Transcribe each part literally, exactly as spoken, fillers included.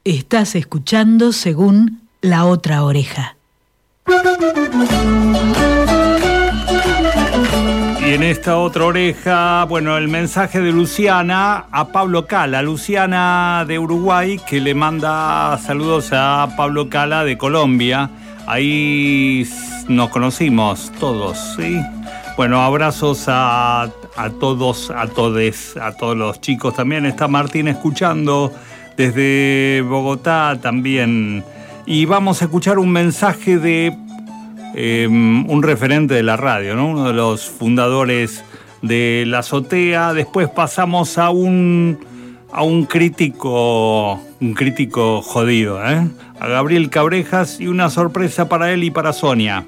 Estás escuchando Según la Otra Oreja. Y en esta otra oreja, bueno, el mensaje de Luciana a Pablo Cala. Luciana de Uruguay, que le manda saludos a Pablo Cala de Colombia. Ahí nos conocimos todos, ¿sí? Bueno, abrazos a, a todos, a todes, a todos los chicos. También está Martín escuchando desde Bogotá también. Y vamos a escuchar un mensaje de eh, un referente de la radio, ¿no? Uno de los fundadores de La Azotea. Después pasamos a un, a un crítico, un crítico jodido, ¿eh? A Gabriel Cabrejas, y una sorpresa para él y para Sonia.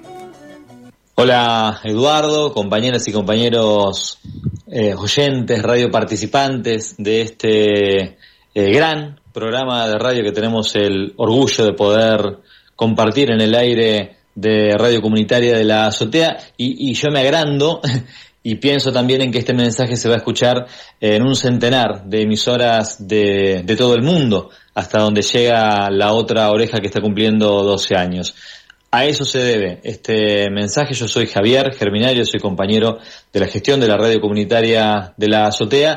Hola Eduardo, compañeras y compañeros eh, oyentes, radio participantes de este eh, gran programa de radio que tenemos el orgullo de poder compartir en el aire de Radio Comunitaria de La Azotea, y, y yo me agrando y pienso también en que este mensaje se va a escuchar en un centenar de emisoras de, de todo el mundo, hasta donde llega la otra oreja que está cumpliendo doce años. A eso se debe este mensaje. Yo soy Javier Germinario, soy compañero de la gestión de la Radio Comunitaria de La Azotea,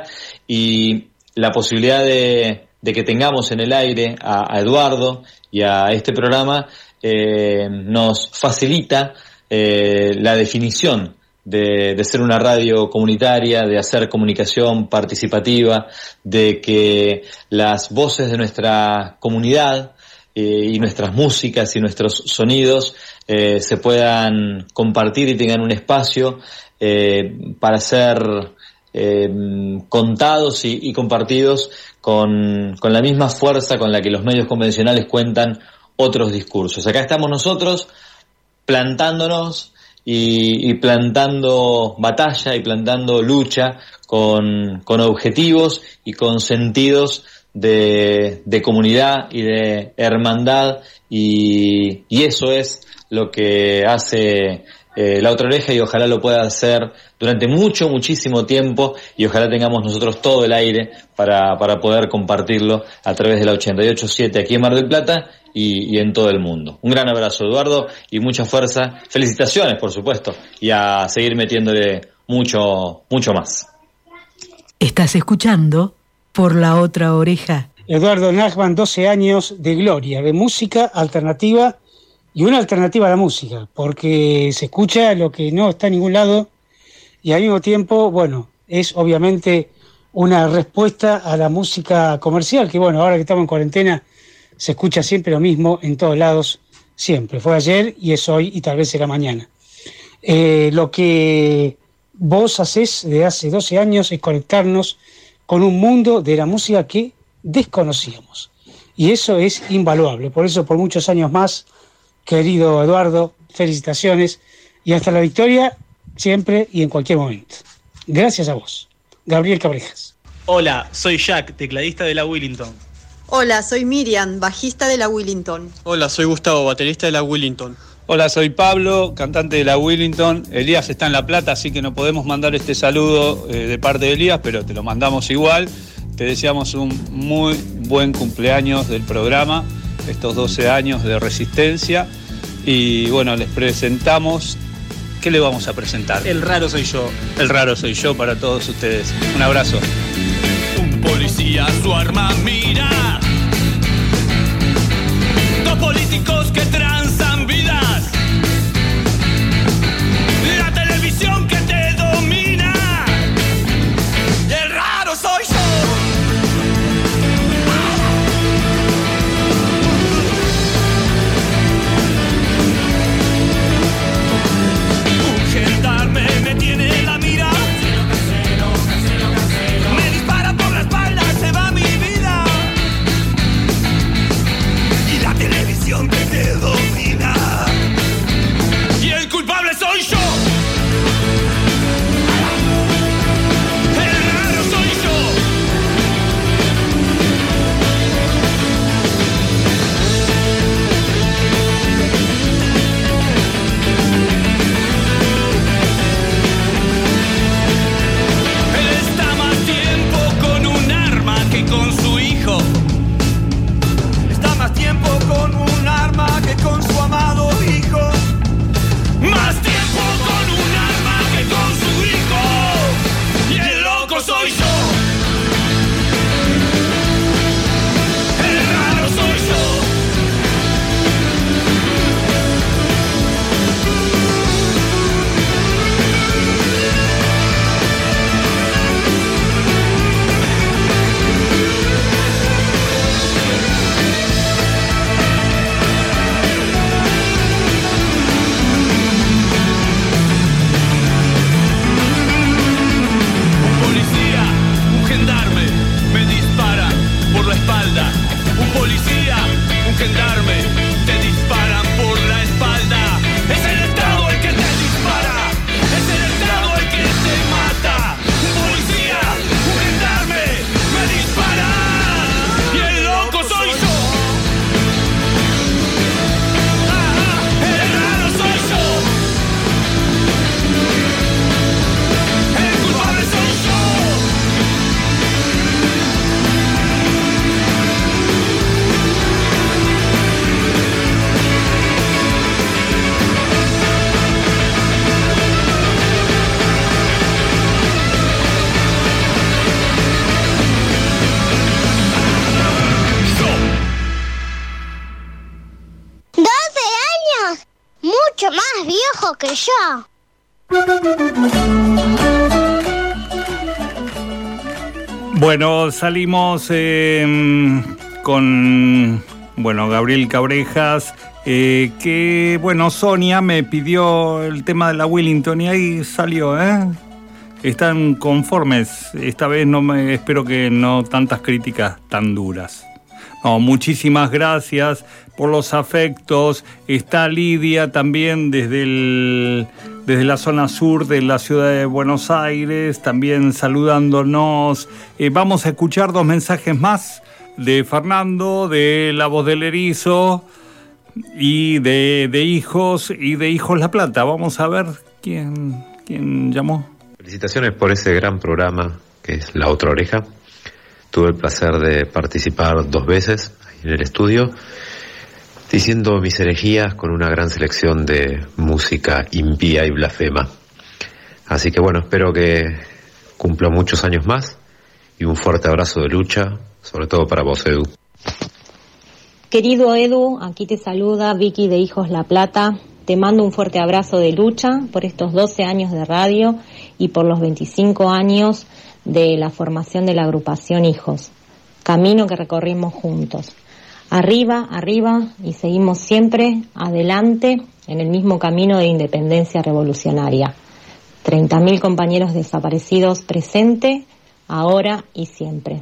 y la posibilidad de, de que tengamos en el aire a, a Eduardo y a este programa eh, nos facilita eh, la definición de, de ser una radio comunitaria, de hacer comunicación participativa, de que las voces de nuestra comunidad eh, y nuestras músicas y nuestros sonidos eh, se puedan compartir y tengan un espacio eh, para ser eh, contados y, y compartidos con, con la misma fuerza con la que los medios convencionales cuentan otros discursos. Acá estamos nosotros plantándonos y, y plantando batalla y plantando lucha con, con objetivos y con sentidos de, de comunidad y de hermandad, y, y eso es lo que hace eh, La Otra Oreja, y ojalá lo pueda hacer durante mucho, muchísimo tiempo, y ojalá tengamos nosotros todo el aire para, para poder compartirlo a través de la ochenta y ocho punto siete aquí en Mar del Plata y, y en todo el mundo. Un gran abrazo, Eduardo, y mucha fuerza. Felicitaciones, por supuesto, y a seguir metiéndole mucho, mucho más. Estás escuchando Por la Otra Oreja. Eduardo Nachman, doce años de gloria, de música alternativa, y una alternativa a la música, porque se escucha lo que no está en ningún lado, y al mismo tiempo, bueno, es obviamente una respuesta a la música comercial, que bueno, ahora que estamos en cuarentena, se escucha siempre lo mismo en todos lados, siempre. Fue ayer y es hoy y tal vez será mañana. Eh, lo que vos hacés de hace doce años es conectarnos con un mundo de la música que desconocíamos. Y eso es invaluable. Por eso, por muchos años más, querido Eduardo, felicitaciones, y hasta la victoria, siempre y en cualquier momento. Gracias a vos. Gabriel Cabrejas. Hola, soy Jack, tecladista de la Willington. Hola, soy Miriam, bajista de la Willington. Hola, soy Gustavo, baterista de la Willington. Hola, soy Pablo, cantante de la Willington. Elías está en La Plata, así que no podemos mandar este saludo eh, de parte de Elías, pero te lo mandamos igual. Te deseamos un muy buen cumpleaños del programa, estos doce años de resistencia. Y bueno, les presentamos... ¿Qué le vamos a presentar? El raro soy yo. El raro soy yo para todos ustedes. Un abrazo. Un policía su arma mira. Dos políticos que transan vidas. La televisión que te domina. Y el raro soy yo. Un gendarme me tiene la mira. Me dispara por la espalda, se va mi vida. Y la televisión que te domina. Y el culpable soy yo. El raro soy yo. Él está más tiempo con un arma que con su hijo. gendarme te disparan por la espalda. Es el Estado el que te dispara, es el Estado el que te mata. Un policía, un gendarme me dispara y el loco soy yo. Ah, el raro soy yo. El culpable soy yo. doce años, mucho más viejo que yo. Bueno, salimos eh, con, bueno, Gabriel Cabrejas, eh, que, bueno, Sonia me pidió el tema de la Willington y ahí salió, ¿eh? Están conformes, esta vez no me, espero que no tantas críticas tan duras. No, muchísimas gracias por los afectos. Está Lidia también desde, el, desde la zona sur de la ciudad de Buenos Aires, también saludándonos. Eh, vamos a escuchar dos mensajes más de Fernando, de La Voz del Erizo y de, de Hijos y de Hijos La Plata. Vamos a ver quién, quién llamó. Felicitaciones por ese gran programa que es La Otra Oreja. Tuve el placer de participar dos veces en el estudio, diciendo mis herejías con una gran selección de música impía y blasfema. Así que bueno, espero que cumpla muchos años más y un fuerte abrazo de lucha, sobre todo para vos, Edu. Querido Edu, aquí te saluda Vicky de Hijos La Plata. Te mando un fuerte abrazo de lucha por estos doce años de radio y por los veinticinco años de la formación de la agrupación Hijos. Camino que recorrimos juntos. Arriba, arriba y seguimos siempre adelante en el mismo camino de independencia revolucionaria. treinta mil compañeros desaparecidos presente, ahora y siempre.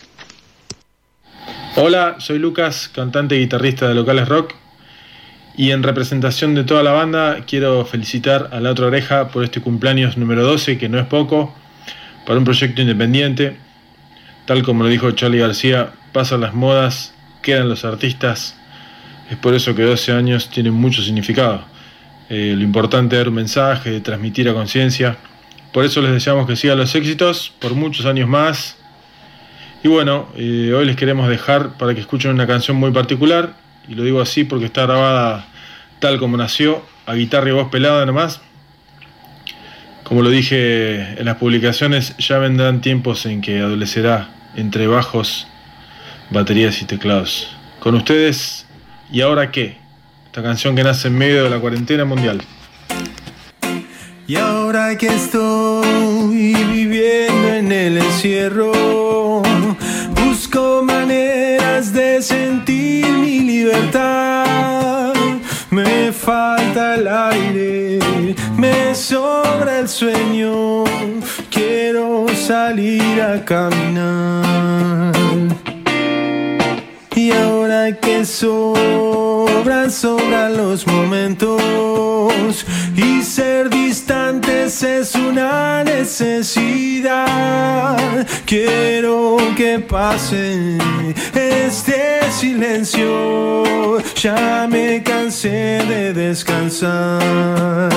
Hola, soy Lucas, cantante y guitarrista de Locales Rock. Y en representación de toda la banda quiero felicitar a La Otra Oreja por este cumpleaños número doce, que no es poco, para un proyecto independiente. Tal como lo dijo Charly García, pasan las modas, quedan los artistas. Es por eso que doce años tienen mucho significado. Eh, lo importante es dar un mensaje, de transmitir a conciencia. Por eso les deseamos que sigan los éxitos por muchos años más. Y bueno, eh, hoy les queremos dejar para que escuchen una canción muy particular. Y lo digo así porque está grabada tal como nació, a guitarra y voz pelada nomás. Como lo dije en las publicaciones, ya vendrán tiempos en que adolecerá entre bajos, baterías y teclados. Con ustedes, ¿Y ahora qué? Esta canción que nace en medio de la cuarentena mundial. Y ahora que estoy viviendo en el encierro, busco maneras de sentir mi libertad. Me falta el aire, me sobra el sueño, quiero salir a caminar. Y ahora que sobran, sobran los momentos, y ser distantes es una necesidad. Quiero que pase este silencio, ya me cansé de descansar.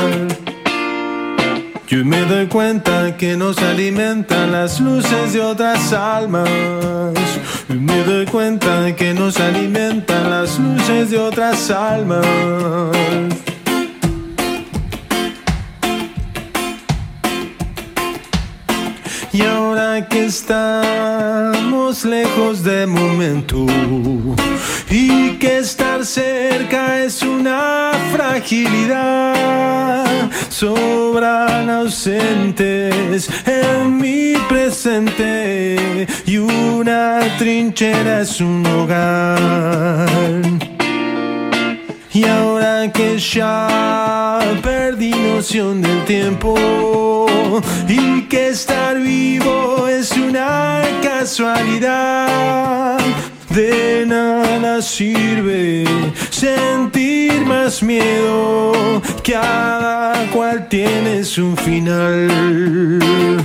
Yo me doy cuenta que nos alimentan las luces de otras almas. Yo me doy cuenta que nos alimentan las luces de otras almas. Y ahora que estamos lejos de momento, y que estar cerca es una fragilidad, sobran ausentes en mi presente, y una trinchera es un hogar. Y ahora que ya perdí noción del tiempo, y que estar vivo es una casualidad, de nada sirve sentir más miedo, cada cual tiene su final.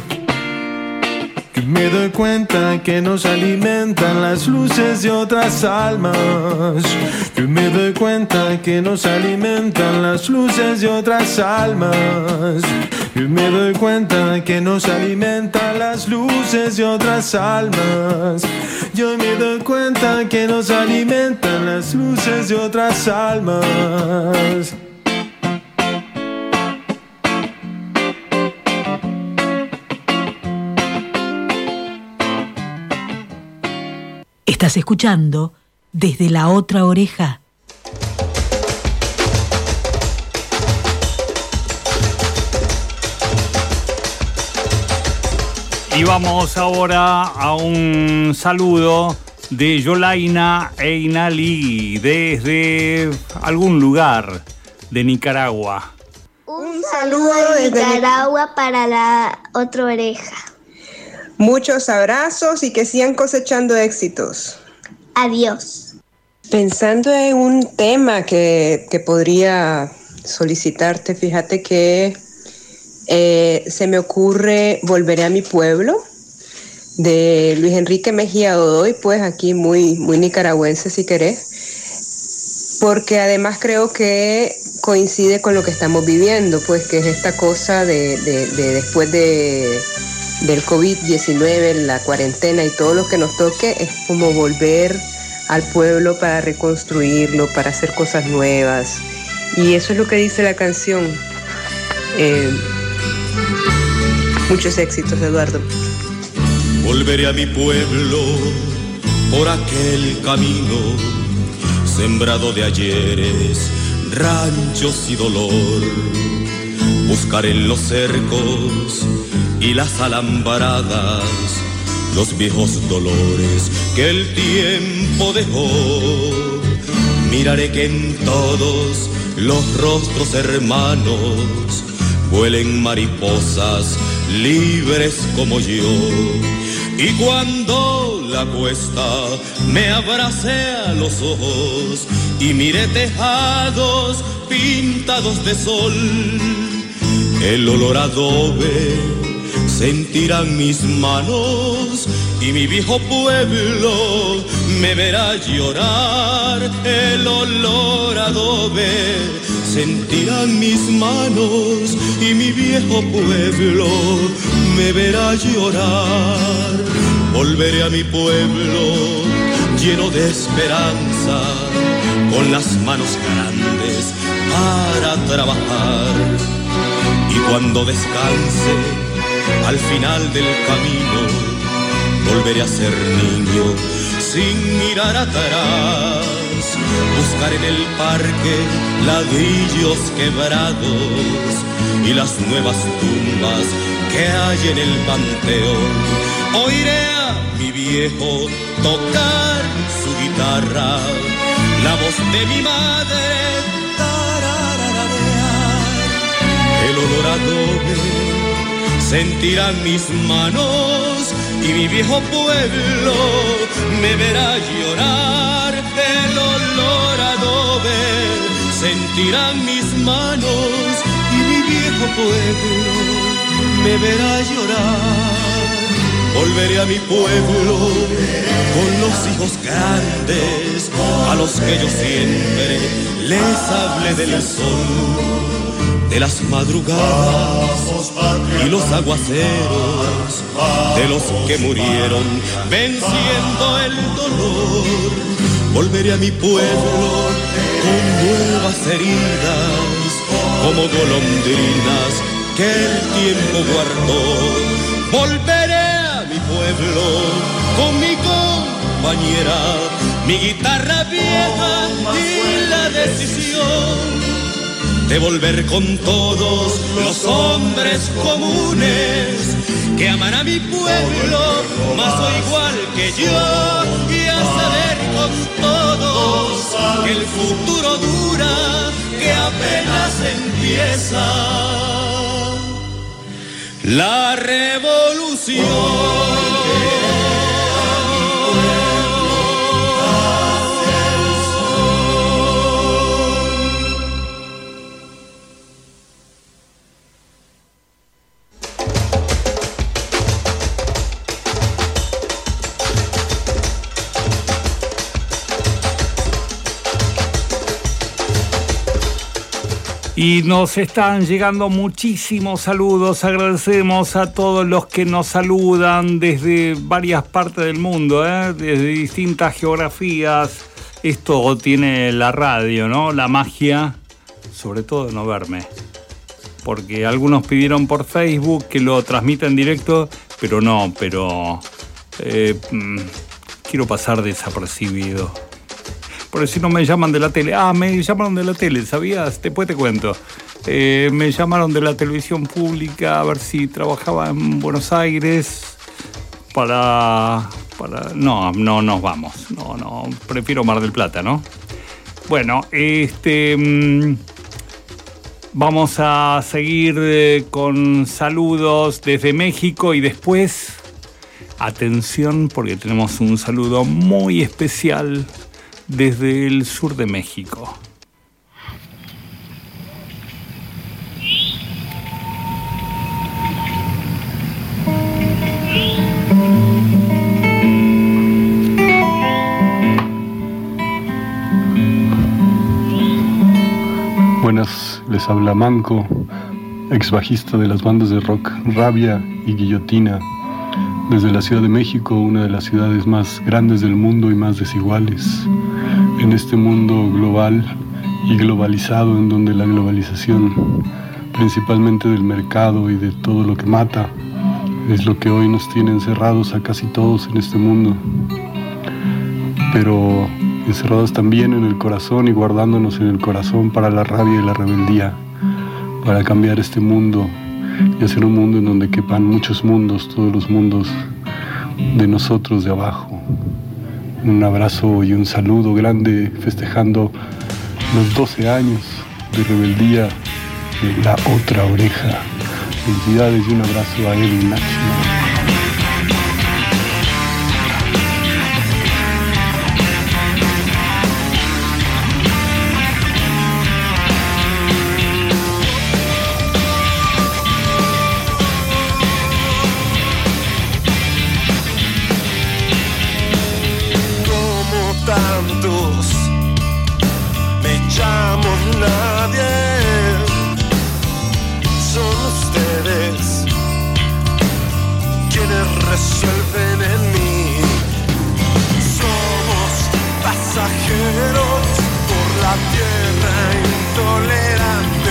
Que me doy cuenta que nos alimentan las luces de otras almas. Que me doy cuenta que nos alimentan las luces de otras almas. Que me doy cuenta que nos alimentan las luces de otras almas. Yo me doy cuenta que nos alimentan las luces de otras almas. Estás escuchando Desde la Otra Oreja. Y vamos ahora a un saludo de Yolaina Einalí desde algún lugar de Nicaragua. Un saludo de Nicaragua para la Otra Oreja. Muchos abrazos y que sigan cosechando éxitos. Adiós. Pensando en un tema que, que podría solicitarte, fíjate que eh, se me ocurre Volveré a mi pueblo, de Luis Enrique Mejía Godoy, pues aquí muy, muy nicaragüense si querés, porque además creo que coincide con lo que estamos viviendo, pues que es esta cosa de, de, de después de... del COVID diecinueve, la cuarentena y todo lo que nos toque, es como volver al pueblo para reconstruirlo, para hacer cosas nuevas. Y eso es lo que dice la canción. Eh, muchos éxitos, Eduardo. Volveré a mi pueblo por aquel camino sembrado de ayeres, ranchos y dolor. Buscaré en los cercos y las alambradas los viejos dolores que el tiempo dejó. Miraré que en todos los rostros hermanos vuelen mariposas libres como yo. Y cuando la cuesta me abrace a los ojos y mire tejados pintados de sol, el olor a adobe sentirán mis manos y mi viejo pueblo me verá llorar. El olor a adobe sentirán mis manos y mi viejo pueblo me verá llorar. Volveré a mi pueblo lleno de esperanza, con las manos grandes para trabajar. Y cuando descanse al final del camino, volveré a ser niño sin mirar atrás. Buscar en el parque ladrillos quebrados y las nuevas tumbas que hay en el panteón. Oiré a mi viejo tocar su guitarra, la voz de mi madre tarararear. El olor a adobe sentirán mis manos y mi viejo pueblo me verá llorar. El olor a adobe sentirán mis manos y mi viejo pueblo me verá llorar. Volveré a mi pueblo con los hijos grandes, a los que yo siempre les hablé del sol, de las madrugadas y los aguaceros, de los que murieron venciendo el dolor. Volveré a mi pueblo con nuevas heridas, como golondrinas que el tiempo guardó. Volveré a mi pueblo con mi compañera, mi guitarra vieja y la decisión de volver con todos los hombres comunes que aman a mi pueblo más o igual que yo, y a saber con todos que el futuro dura, que apenas empieza la revolución. Y nos están llegando muchísimos saludos. Agradecemos a todos los que nos saludan desde varias partes del mundo, ¿eh? Desde distintas geografías. Esto tiene la radio, ¿no? La magia, sobre todo de no verme. Porque algunos pidieron por Facebook que lo transmita en directo, pero no, pero eh, quiero pasar desapercibido. Por si no me llaman de la tele. Ah, me llamaron de la tele, ¿sabías? Después te cuento. Eh, me llamaron de la televisión pública a ver si trabajaba en Buenos Aires para... para no, no nos vamos. No, no, prefiero Mar del Plata, ¿no? Bueno, este... Mmm, vamos a seguir eh, con saludos desde México y después... Atención, porque tenemos un saludo muy especial desde el sur de México. Buenas, les habla Manco, ex bajista de las bandas de rock Rabia y Guillotina, desde la Ciudad de México, una de las ciudades más grandes del mundo y más desiguales. En este mundo global y globalizado, en donde la globalización, principalmente del mercado y de todo lo que mata, es lo que hoy nos tiene encerrados a casi todos en este mundo. Pero encerrados también en el corazón y guardándonos en el corazón para la rabia y la rebeldía, para cambiar este mundo y hacer un mundo en donde quepan muchos mundos, todos los mundos de nosotros de abajo. Un abrazo y un saludo grande festejando los doce años de rebeldía de La Otra Oreja. Felicidades y un abrazo a él y Nacho. Resuelven en mí. Somos pasajeros por la tierra intolerante.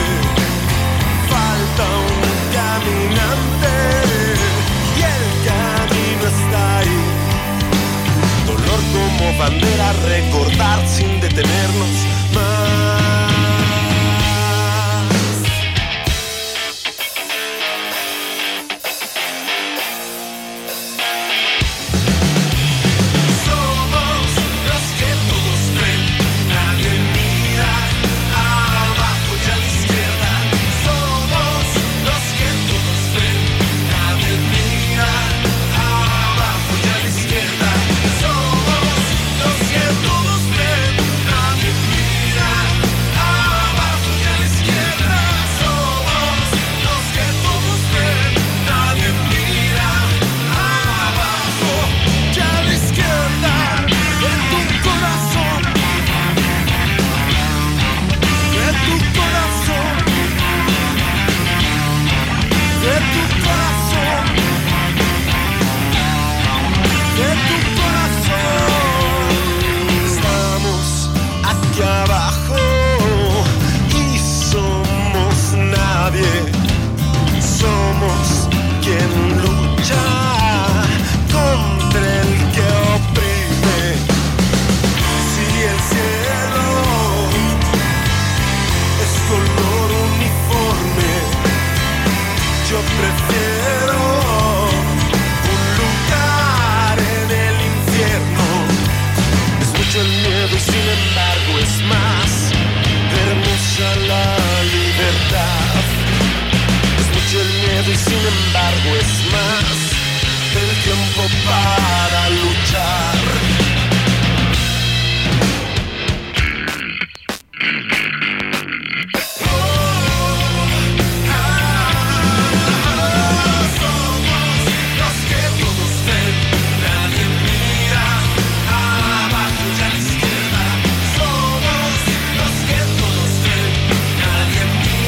Falta un caminante y el camino está ahí. Dolor como bandera, recordar sin detenernos más. Somos los que todos ven, nadie mira.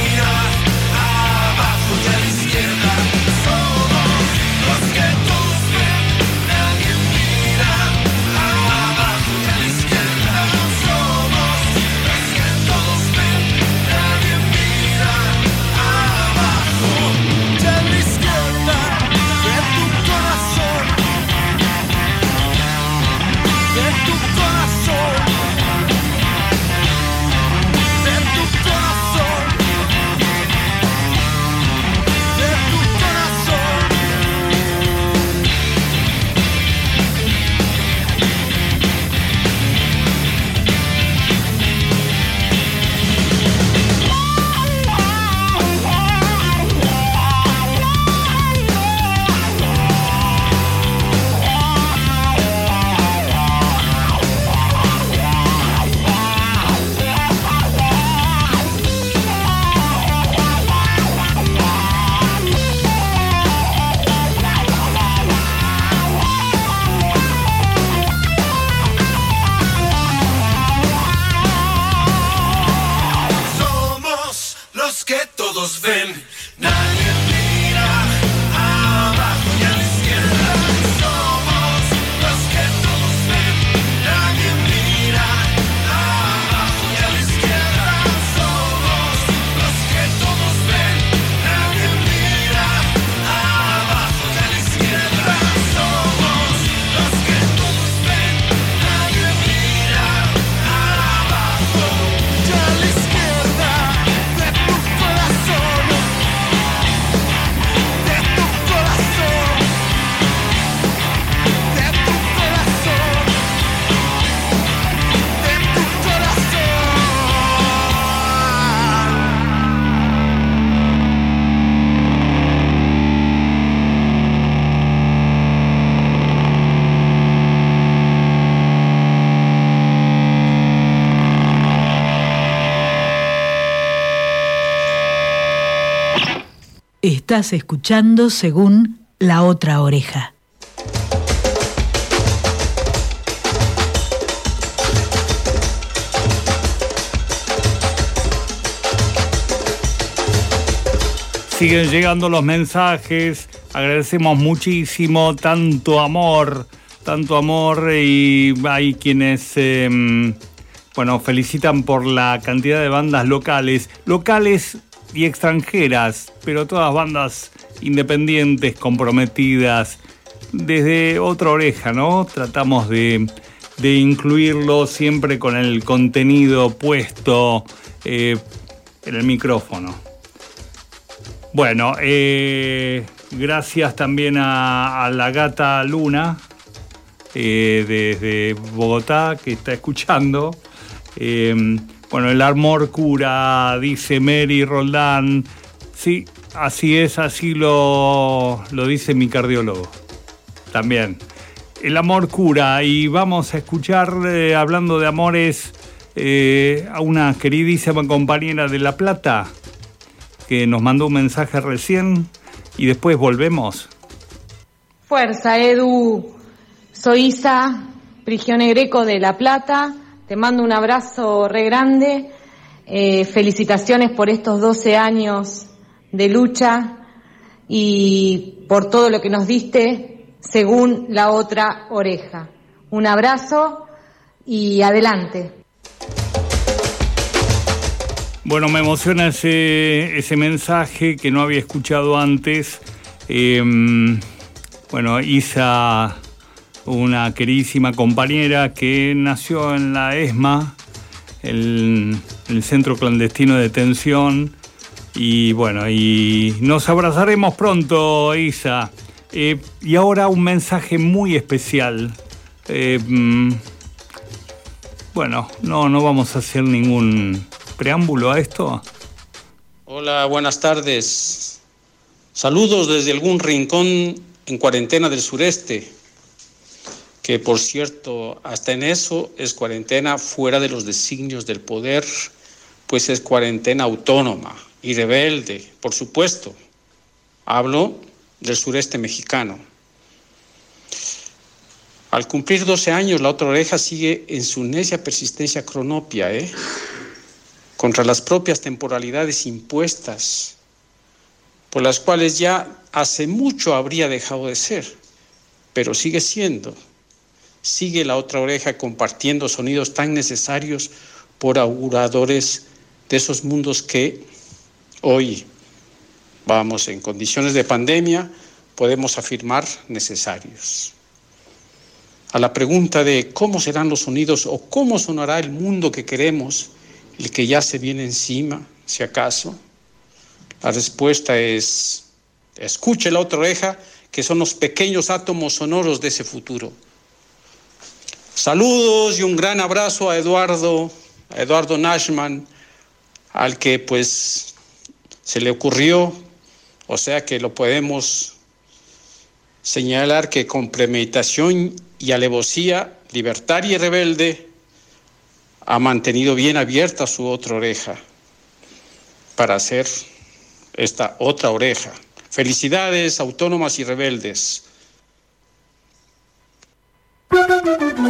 que todos ven. Nadie mira abajo y a la izquierda. Somos los que todos ven. Nadie mira abajo y a la izquierda. Somos los que todos ven. Nadie mira abajo y a la izquierda. Somos los que todos ven. Nadie mira abajo y a la izquierda. De tu corazón, de tu corazón, de tu corazón, de tu corazón. Estás escuchando según La Otra Oreja. Siguen llegando los mensajes, agradecemos muchísimo, tanto amor, tanto amor, y hay quienes, eh, bueno, felicitan por la cantidad de bandas locales, locales y extranjeras, pero todas bandas independientes, comprometidas, desde Otra Oreja, ¿no? Tratamos de, de incluirlo siempre con el contenido puesto eh, en el micrófono. Bueno, eh, gracias también a, a la gata Luna, eh, desde Bogotá, que está escuchando. Eh, bueno, el amor cura, dice Mary Roldán. Sí, así es, así lo, lo dice mi cardiólogo. También. El amor cura, y vamos a escuchar, eh, hablando de amores, eh, a una queridísima compañera de La Plata, que nos mandó un mensaje recién, y después volvemos. Fuerza, Edu. Soy Isa Prigione Greco de La Plata. Te mando un abrazo re grande. Eh, felicitaciones por estos doce años de lucha y por todo lo que nos diste según La Otra Oreja. Un abrazo y adelante. Bueno, me emociona ese, ese mensaje que no había escuchado antes. Eh, bueno, Isa, una queridísima compañera que nació en la ESMA, el, el Centro Clandestino de Detención, y bueno, y nos abrazaremos pronto, Isa. Eh, y ahora un mensaje muy especial. Eh, bueno, no, no vamos a hacer ningún preámbulo a esto. Hola, buenas tardes. Saludos desde algún rincón en cuarentena del sureste, que por cierto, hasta en eso es cuarentena fuera de los designios del poder, pues es cuarentena autónoma y rebelde, por supuesto. Hablo del sureste mexicano. Al cumplir doce años, La Otra Oreja sigue en su necia persistencia cronopia, ¿eh? contra las propias temporalidades impuestas, por las cuales ya hace mucho habría dejado de ser, pero sigue siendo. Sigue La Otra Oreja compartiendo sonidos tan necesarios por auguradores de esos mundos que hoy, vamos, en condiciones de pandemia, podemos afirmar necesarios. A la pregunta de cómo serán los sonidos o cómo sonará el mundo que queremos, el que ya se viene encima, si acaso, la respuesta es: escuche La Otra Oreja, que son los pequeños átomos sonoros de ese futuro. Saludos y un gran abrazo a Eduardo, a Eduardo Nashman, al que pues se le ocurrió, o sea que lo podemos señalar que con premeditación y alevosía libertaria y rebelde ha mantenido bien abierta su otra oreja para hacer esta otra oreja. Felicidades, autónomas y rebeldes.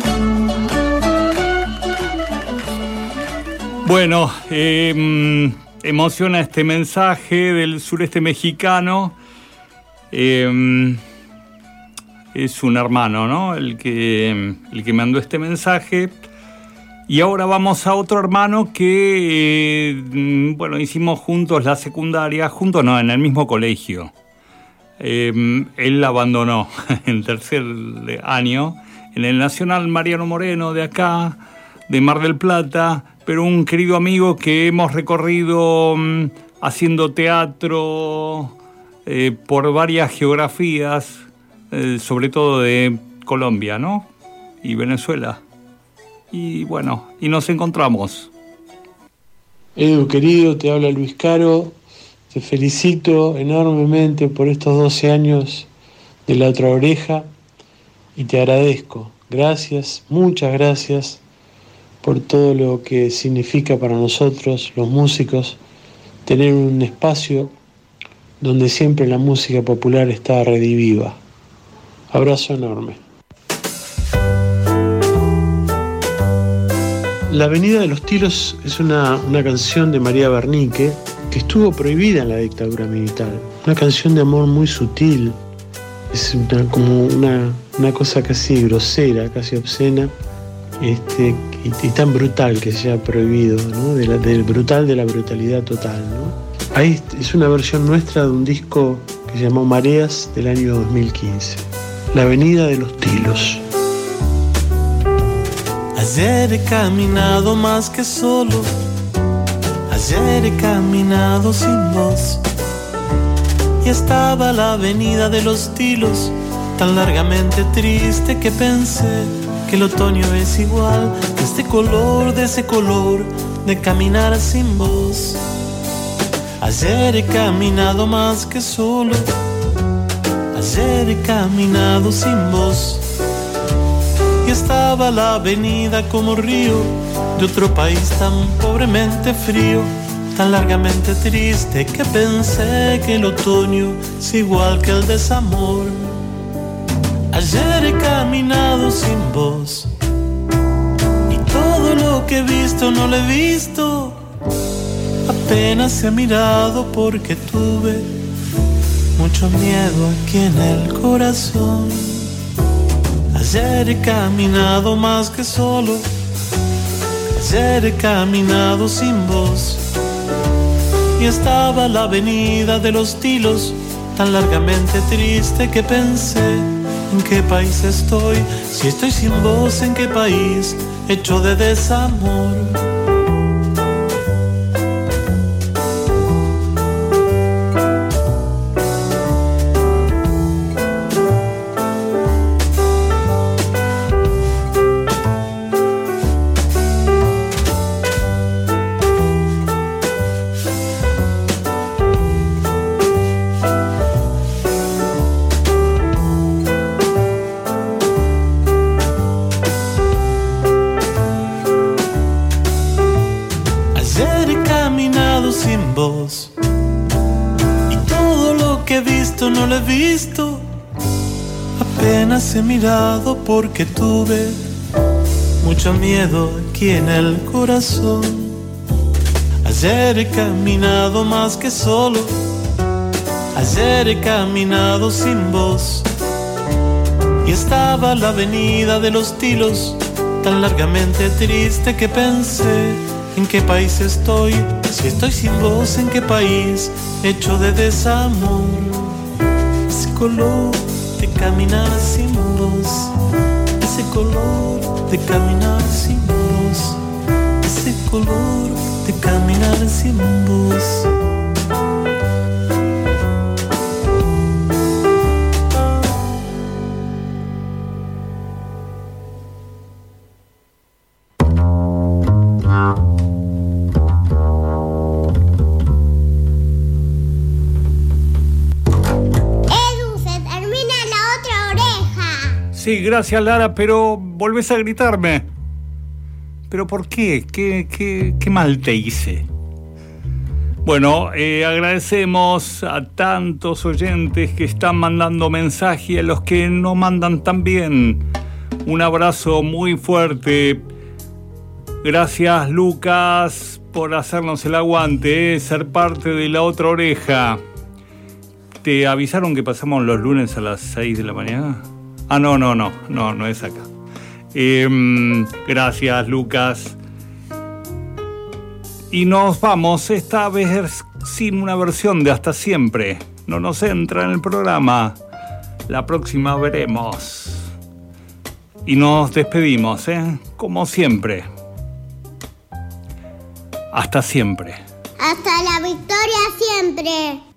Bueno, eh, emociona este mensaje del sureste mexicano. Eh, es un hermano, ¿no? El que, el que mandó este mensaje. Y ahora vamos a otro hermano que, eh, bueno, hicimos juntos la secundaria, juntos no, en el mismo colegio. Eh, él la abandonó en tercer año, en el Nacional Mariano Moreno de acá, de Mar del Plata, pero un querido amigo que hemos recorrido um, haciendo teatro eh, por varias geografías, eh, sobre todo de Colombia, ¿no? Y Venezuela. Y bueno, y nos encontramos. Edu, querido, te habla Luis Caro. Te felicito enormemente por estos doce años de La Otra Oreja y te agradezco. Gracias, muchas gracias por todo lo que significa para nosotros, los músicos, tener un espacio donde siempre la música popular está rediviva. Abrazo enorme. La Avenida de los Tilos es una, una canción de María Bernique que estuvo prohibida en la dictadura militar. Una canción de amor muy sutil, es una, como una, una cosa casi grosera, casi obscena, este, y, y tan brutal que se haya prohibido, ¿no? De la, del brutal de la brutalidad total, ¿no? Ahí es una versión nuestra de un disco que se llamó Mareas del año dos mil quince. La Avenida de los Tilos. Ayer he caminado más que solo, ayer he caminado sin voz, y estaba la avenida de los Tilos tan largamente triste que pensé que el otoño es igual, de este color, de ese color, de caminar sin voz. Ayer he caminado más que solo, ayer he caminado sin voz, y estaba la avenida como río de otro país tan pobremente frío, tan largamente triste que pensé que el otoño es igual que el desamor. Ayer he caminado sin voz y todo lo que he visto no lo he visto, apenas he mirado porque tuve mucho miedo aquí en el corazón. Ayer he caminado más que solo, ayer he caminado sin voz, y estaba la avenida de los Tilos tan largamente triste que pensé, ¿en qué país estoy? Si estoy sin voz, ¿en qué país hecho de desamor? No lo he visto, apenas he mirado porque tuve mucho miedo aquí en el corazón. Ayer he caminado más que solo, ayer he caminado sin voz, y estaba la avenida de los Tilos tan largamente triste que pensé, ¿en qué país estoy? Si estoy sin voz, ¿en qué país hecho de desamor? Ese color de caminar sin voz, ese color de caminar sin voz, ese color de caminar sin voz. Sí, gracias Lara, pero volvés a gritarme. ¿Pero por qué? ¿Qué, qué, qué mal te hice? Bueno, eh, agradecemos a tantos oyentes que están mandando mensaje y a los que no mandan también. Un abrazo muy fuerte. Gracias Lucas por hacernos el aguante, ¿eh? Ser parte de La Otra Oreja. ¿Te avisaron que pasamos los lunes a las seis de la mañana? Ah, no, no, no, no, no es acá. Eh, gracias, Lucas. Y nos vamos esta vez sin una versión de Hasta Siempre. No nos entra en el programa. La próxima veremos. Y nos despedimos, ¿eh? Como siempre. Hasta siempre. Hasta la victoria siempre.